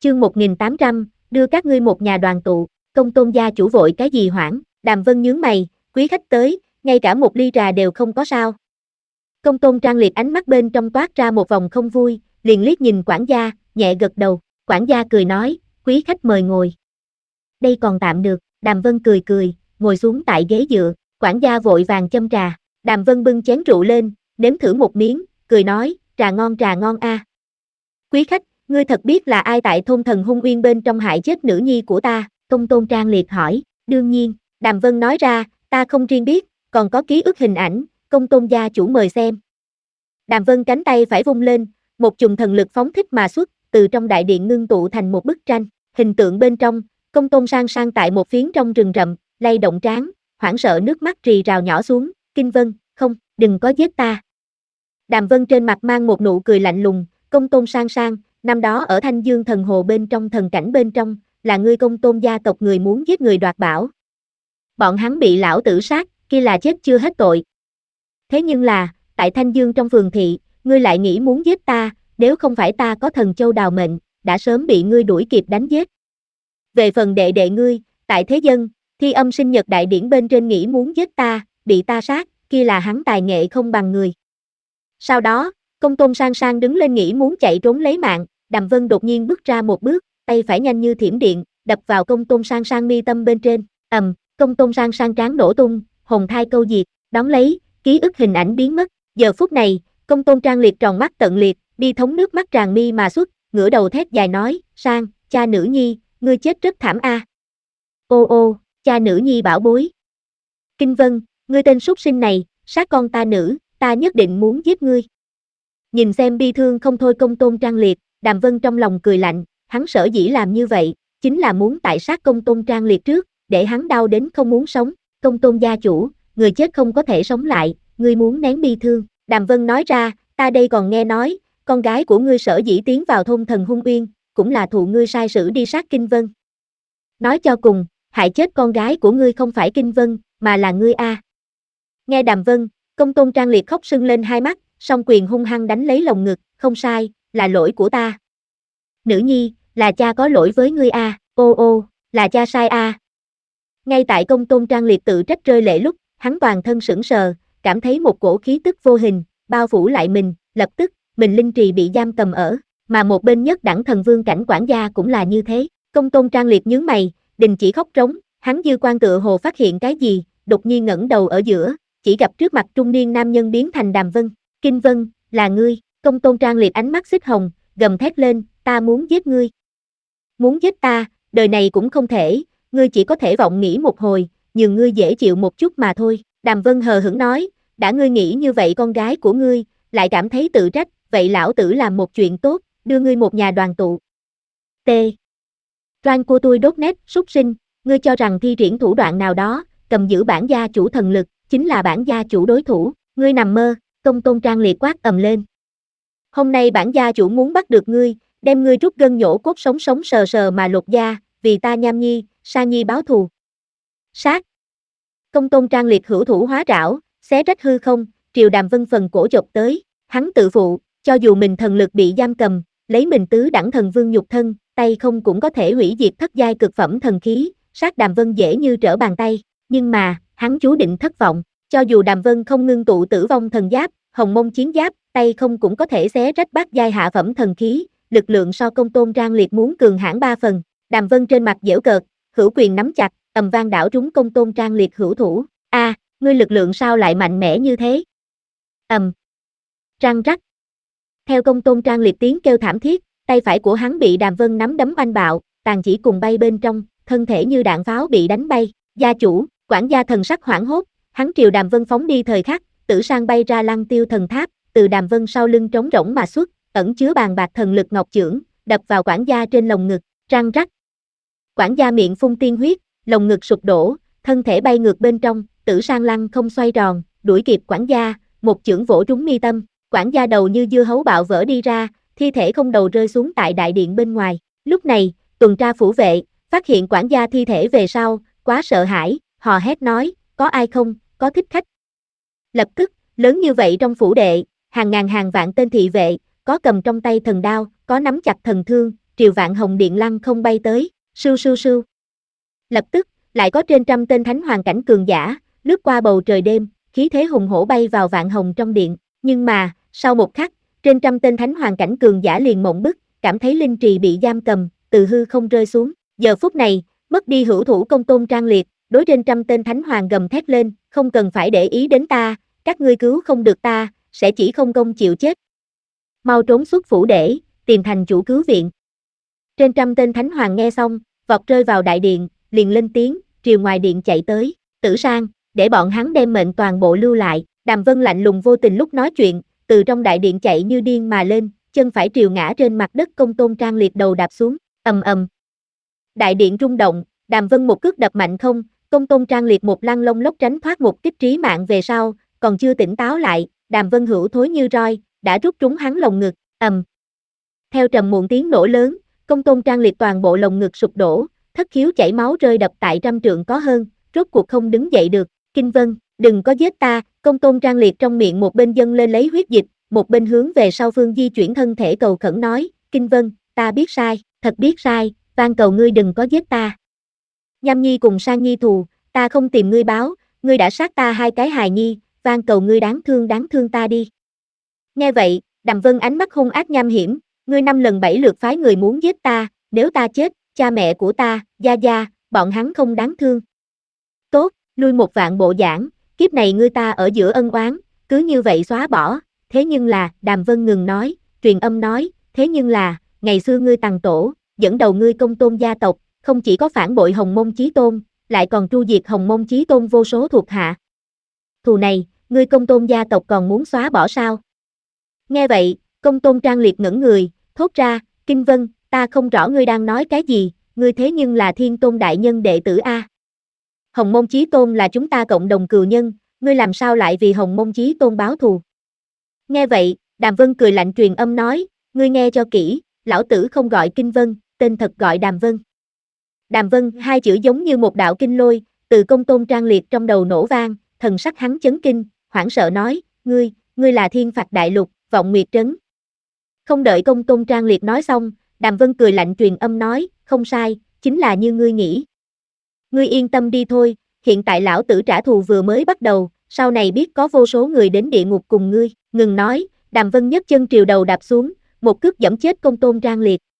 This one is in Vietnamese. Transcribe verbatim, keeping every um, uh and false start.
chương một nghìn tám trăm, đưa các ngươi một nhà đoàn tụ, Công Tôn gia chủ vội cái gì hoảng, Đàm Vân nhướng mày, quý khách tới, ngay cả một ly trà đều không có sao. Công Tôn Trang Liệt ánh mắt bên trong toát ra một vòng không vui, liền liếc nhìn quản gia, nhẹ gật đầu, quản gia cười nói, quý khách mời ngồi. Đây còn tạm được, Đàm Vân cười cười, ngồi xuống tại ghế dựa, quản gia vội vàng châm trà, Đàm Vân bưng chén rượu lên, nếm thử một miếng, cười nói, trà ngon trà ngon a. À. Quý khách, ngươi thật biết là ai tại thôn Thần Hung Uyên bên trong hại chết nữ nhi của ta, Công Tôn Trang Liệt hỏi, đương nhiên, Đàm Vân nói ra, ta không riêng biết, còn có ký ức hình ảnh, Công Tôn gia chủ mời xem. Đàm Vân cánh tay phải vung lên, một chùm thần lực phóng thích mà xuất, từ trong đại điện ngưng tụ thành một bức tranh, hình tượng bên trong, Công Tôn Sang Sang tại một phiến trong rừng rậm, lay động trán, hoảng sợ nước mắt rì rào nhỏ xuống, Kinh Vân, không, đừng có giết ta. Đàm Vân trên mặt mang một nụ cười lạnh lùng, Công Tôn Sang Sang, năm đó ở Thanh Dương thần hồ bên trong thần cảnh bên trong, là ngươi Công Tôn gia tộc người muốn giết người đoạt bảo. Bọn hắn bị lão tử sát, kia là chết chưa hết tội. Thế nhưng là, tại Thanh Dương trong phường thị, ngươi lại nghĩ muốn giết ta, nếu không phải ta có thần châu đào mệnh, đã sớm bị ngươi đuổi kịp đánh giết. Về phần đệ đệ ngươi, tại thế dân, Thi Âm sinh nhật đại điển bên trên nghĩ muốn giết ta, bị ta sát, kia là hắn tài nghệ không bằng người. Sau đó, Công Tôn Sang Sang đứng lên nghĩ muốn chạy trốn lấy mạng, Đàm Vân đột nhiên bước ra một bước, tay phải nhanh như thiểm điện, đập vào Công Tôn Sang Sang mi tâm bên trên, ầm, Công Tôn Sang Sang trán nổ tung, hồn thai câu diệt, đón lấy, ký ức hình ảnh biến mất. Giờ phút này, Công Tôn Trang Liệt tròn mắt tận liệt, bi thống nước mắt tràn mi mà xuất, ngửa đầu thét dài nói, Sang, cha nữ nhi, ngươi chết rất thảm a. À. Ô ô, cha nữ nhi bảo bối. Kinh Vân, ngươi tên súc sinh này, sát con ta nữ, ta nhất định muốn giết ngươi. Nhìn xem bi thương không thôi Công Tôn Trang Liệt, Đàm Vân trong lòng cười lạnh, hắn sở dĩ làm như vậy, chính là muốn tại sát Công Tôn Trang Liệt trước, để hắn đau đến không muốn sống. Công Tôn gia chủ, người chết không có thể sống lại, ngươi muốn nén bi thương. Đàm Vân nói ra, ta đây còn nghe nói, con gái của ngươi sở dĩ tiến vào thôn Thần Hung Uyên, cũng là thụ ngươi sai sử đi sát Kinh Vân. Nói cho cùng, hại chết con gái của ngươi không phải Kinh Vân, mà là ngươi a. À. Nghe Đàm Vân, Công Tôn Trang Liệt khóc sưng lên hai mắt, song quyền hung hăng đánh lấy lồng ngực, không sai, là lỗi của ta. Nữ nhi, là cha có lỗi với ngươi a, à. Ô ô, là cha sai a. À. Ngay tại Công Tôn Trang Liệt tự trách rơi lệ lúc, hắn toàn thân sững sờ, cảm thấy một cổ khí tức vô hình, bao phủ lại mình, lập tức, mình linh trì bị giam cầm ở, mà một bên nhất đẳng thần vương cảnh quản gia cũng là như thế. Công Tôn Trang Liệt nhướng mày, đình chỉ khóc trống, hắn dư quan tựa hồ phát hiện cái gì, đột nhiên ngẩng đầu ở giữa, chỉ gặp trước mặt trung niên nam nhân biến thành Đàm Vân. Kinh Vân, là ngươi. Công Tôn Trang Liệt ánh mắt xích hồng, gầm thét lên, ta muốn giết ngươi. Muốn giết ta, đời này cũng không thể, ngươi chỉ có thể vọng nghĩ một hồi, nhường ngươi dễ chịu một chút mà thôi. Đàm Vân hờ hững nói, đã ngươi nghĩ như vậy con gái của ngươi, lại cảm thấy tự trách, vậy lão tử làm một chuyện tốt, đưa ngươi một nhà đoàn tụ. T. Toan của tôi đốt nét, súc sinh, ngươi cho rằng thi triển thủ đoạn nào đó, cầm giữ bản gia chủ thần lực, chính là bản gia chủ đối thủ, ngươi nằm mơ. Công Tôn Trang Liệt quát ầm lên. Hôm nay bản gia chủ muốn bắt được ngươi, đem ngươi rút gân nhổ cốt sống sống sờ sờ mà lột da, vì ta Nham Nhi, Sa Nhi báo thù. Sát. Công Tôn Trang Liệt hữu thủ hóa trảo, xé rách hư không, triều Đàm Vân phần cổ chộp tới, hắn tự phụ, cho dù mình thần lực bị giam cầm, lấy mình tứ đẳng thần vương nhục thân, tay không cũng có thể hủy diệt thất giai cực phẩm thần khí, sát Đàm Vân dễ như trở bàn tay, nhưng mà, hắn chú định thất vọng, cho dù Đàm Vân không ngưng tụ tử vong thần giáp, hồng mông chiến giáp, tay không cũng có thể xé rách bát giai hạ phẩm thần khí, lực lượng so Công Tôn Trang Liệt muốn cường hãn ba phần. Đàm Vân trên mặt giễu cợt, hữu quyền nắm chặt, ầm vang đảo trúng Công Tôn Trang Liệt hữu thủ. A, à, ngươi lực lượng sao lại mạnh mẽ như thế? Ầm. Răng rắc. Theo Công Tôn Trang Liệt tiếng kêu thảm thiết, tay phải của hắn bị Đàm Vân nắm đấm oanh bạo, tàn chỉ cùng bay bên trong, thân thể như đạn pháo bị đánh bay. Gia chủ, quản gia thần sắc hoảng hốt, hắn triều Đàm Vân phóng đi thời khắc, Tử Sang bay ra Lăng Tiêu thần tháp, từ Đàm Vân sau lưng trống rỗng mà xuất, ẩn chứa bàn bạc thần lực ngọc chưởng, đập vào quản gia trên lồng ngực, răng rắc. Quản gia miệng phun tiên huyết, lồng ngực sụp đổ, thân thể bay ngược bên trong, Tử Sang lăng không xoay tròn, đuổi kịp quản gia, một chưởng vỗ trúng mi tâm, quản gia đầu như dưa hấu bạo vỡ đi ra, thi thể không đầu rơi xuống tại đại điện bên ngoài. Lúc này, tuần tra phủ vệ, phát hiện quản gia thi thể về sau, quá sợ hãi, hò hét nói, có ai không, có thích khách. Lập tức, lớn như vậy trong phủ đệ, hàng ngàn hàng vạn tên thị vệ, có cầm trong tay thần đao, có nắm chặt thần thương, triều Vạn Hồng Điện lăng không bay tới, sưu sưu sưu. Lập tức, lại có trên trăm tên thánh hoàng cảnh cường giả, lướt qua bầu trời đêm, khí thế hùng hổ bay vào Vạn Hồng trong điện, nhưng mà, sau một khắc, trên trăm tên thánh hoàng cảnh cường giả liền mộng bức, cảm thấy linh trì bị giam cầm, từ hư không rơi xuống. Giờ phút này, mất đi hữu thủ Công Tôn Trang Liệt, đối trên trăm tên thánh hoàng gầm thét lên, không cần phải để ý đến ta, các ngươi cứu không được ta, sẽ chỉ không công chịu chết. Mau trốn xuất phủ để, tìm thành chủ cứu viện. Trên trăm tên thánh hoàng nghe xong, vọt rơi vào đại điện, liền lên tiếng, triều ngoài điện chạy tới, Tử Sang, để bọn hắn đem mệnh toàn bộ lưu lại. Đàm Vân lạnh lùng vô tình lúc nói chuyện, từ trong đại điện chạy như điên mà lên, chân phải triều ngã trên mặt đất Công Tôn Trang Liệt đầu đạp xuống, ầm ầm. Đại điện rung động, Đàm Vân một cước đập mạnh không, Công Tôn Trang Liệt một lăn lông lốc tránh thoát một kích trí mạng về sau, còn chưa tỉnh táo lại, Đàm Vân hữu thối như roi, đã rút trúng hắn lồng ngực, ầm. Theo trầm muộn tiếng nổ lớn, Công Tôn Trang Liệt toàn bộ lồng ngực sụp đổ, thất khiếu chảy máu rơi đập tại trăm trượng có hơn, rốt cuộc không đứng dậy được. Kinh Vân, đừng có giết ta, Công Tôn Trang Liệt trong miệng một bên dâng lên lấy huyết dịch, một bên hướng về sau phương di chuyển thân thể cầu khẩn nói, Kinh Vân, ta biết sai, thật biết sai, van cầu ngươi đừng có giết ta. Nham Nhi cùng Sang Nhi thù, ta không tìm ngươi báo, ngươi đã sát ta hai cái hài nhi, van cầu ngươi đáng thương đáng thương ta đi. Nghe vậy, Đàm Vân ánh mắt hung ác nham hiểm, ngươi năm lần bảy lượt phái người muốn giết ta, nếu ta chết, cha mẹ của ta, gia gia, bọn hắn không đáng thương. Tốt, lui một vạn bộ giảng, kiếp này ngươi ta ở giữa ân oán, cứ như vậy xóa bỏ, thế nhưng là, Đàm Vân ngừng nói, truyền âm nói, thế nhưng là, ngày xưa ngươi Tằng Tổ, dẫn đầu ngươi Công Tôn gia tộc, không chỉ có phản bội Hồng Môn Chí Tôn, lại còn tru diệt Hồng Môn Chí Tôn vô số thuộc hạ. Thù này, ngươi Công Tôn gia tộc còn muốn xóa bỏ sao? Nghe vậy, Công Tôn Trang Liệt ngẩn người, thốt ra, Kinh Vân, ta không rõ ngươi đang nói cái gì, ngươi thế nhưng là Thiên Tôn đại nhân đệ tử a. Hồng Môn Chí Tôn là chúng ta cộng đồng cừu nhân, ngươi làm sao lại vì Hồng Môn Chí Tôn báo thù? Nghe vậy, Đàm Vân cười lạnh truyền âm nói, ngươi nghe cho kỹ, lão tử không gọi Kinh Vân, tên thật gọi Đàm Vân. Đàm Vân, hai chữ giống như một đạo kinh lôi, từ Công Tôn Trang Liệt trong đầu nổ vang, thần sắc hắn chấn kinh, hoảng sợ nói, ngươi, ngươi là Thiên Phạt Đại Lục, Vọng Nguyệt Trấn. Không đợi Công Tôn Trang Liệt nói xong, Đàm Vân cười lạnh truyền âm nói, không sai, chính là như ngươi nghĩ. Ngươi yên tâm đi thôi, hiện tại lão tử trả thù vừa mới bắt đầu, sau này biết có vô số người đến địa ngục cùng ngươi. Ngừng nói, Đàm Vân nhấc chân triều đầu đạp xuống, một cước giẫm chết Công Tôn Trang Liệt.